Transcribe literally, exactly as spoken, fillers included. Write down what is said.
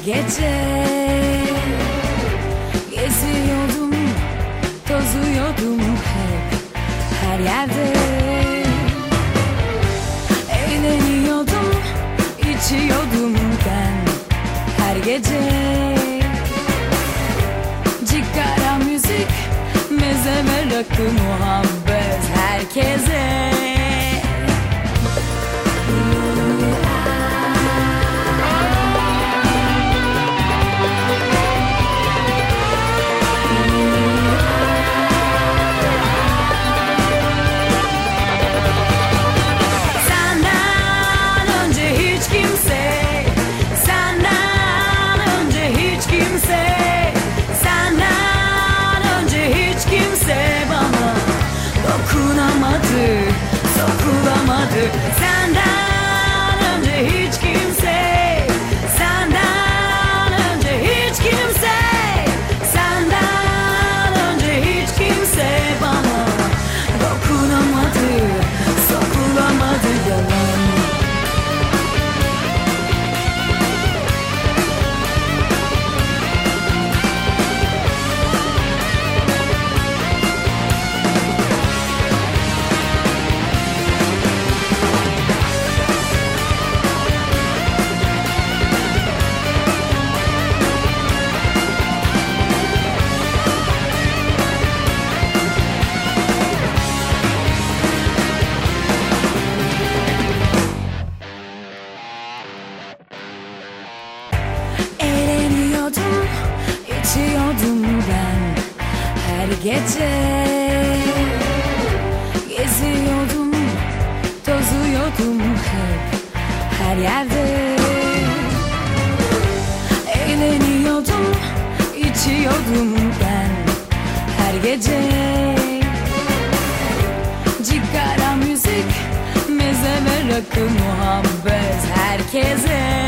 gece geziyordum, tozuyordum hep her yerde. Eğleniyordum, içiyordum ben her gece. Cigara, müzik, meze ve rakı, muhabbet herkese. Sokulamadı senden önce hiç kimse, senden önce hiç kimse, senden önce hiç kimse bana dokunamadı, sokulamadı yalan. İçiyordum ben her gece, geziyordum, tozuyordum hep her yerde. Eğleniyordum, içiyordum ben her gece. Cigara, müzik, meze ve rakı, muhabbet herkese.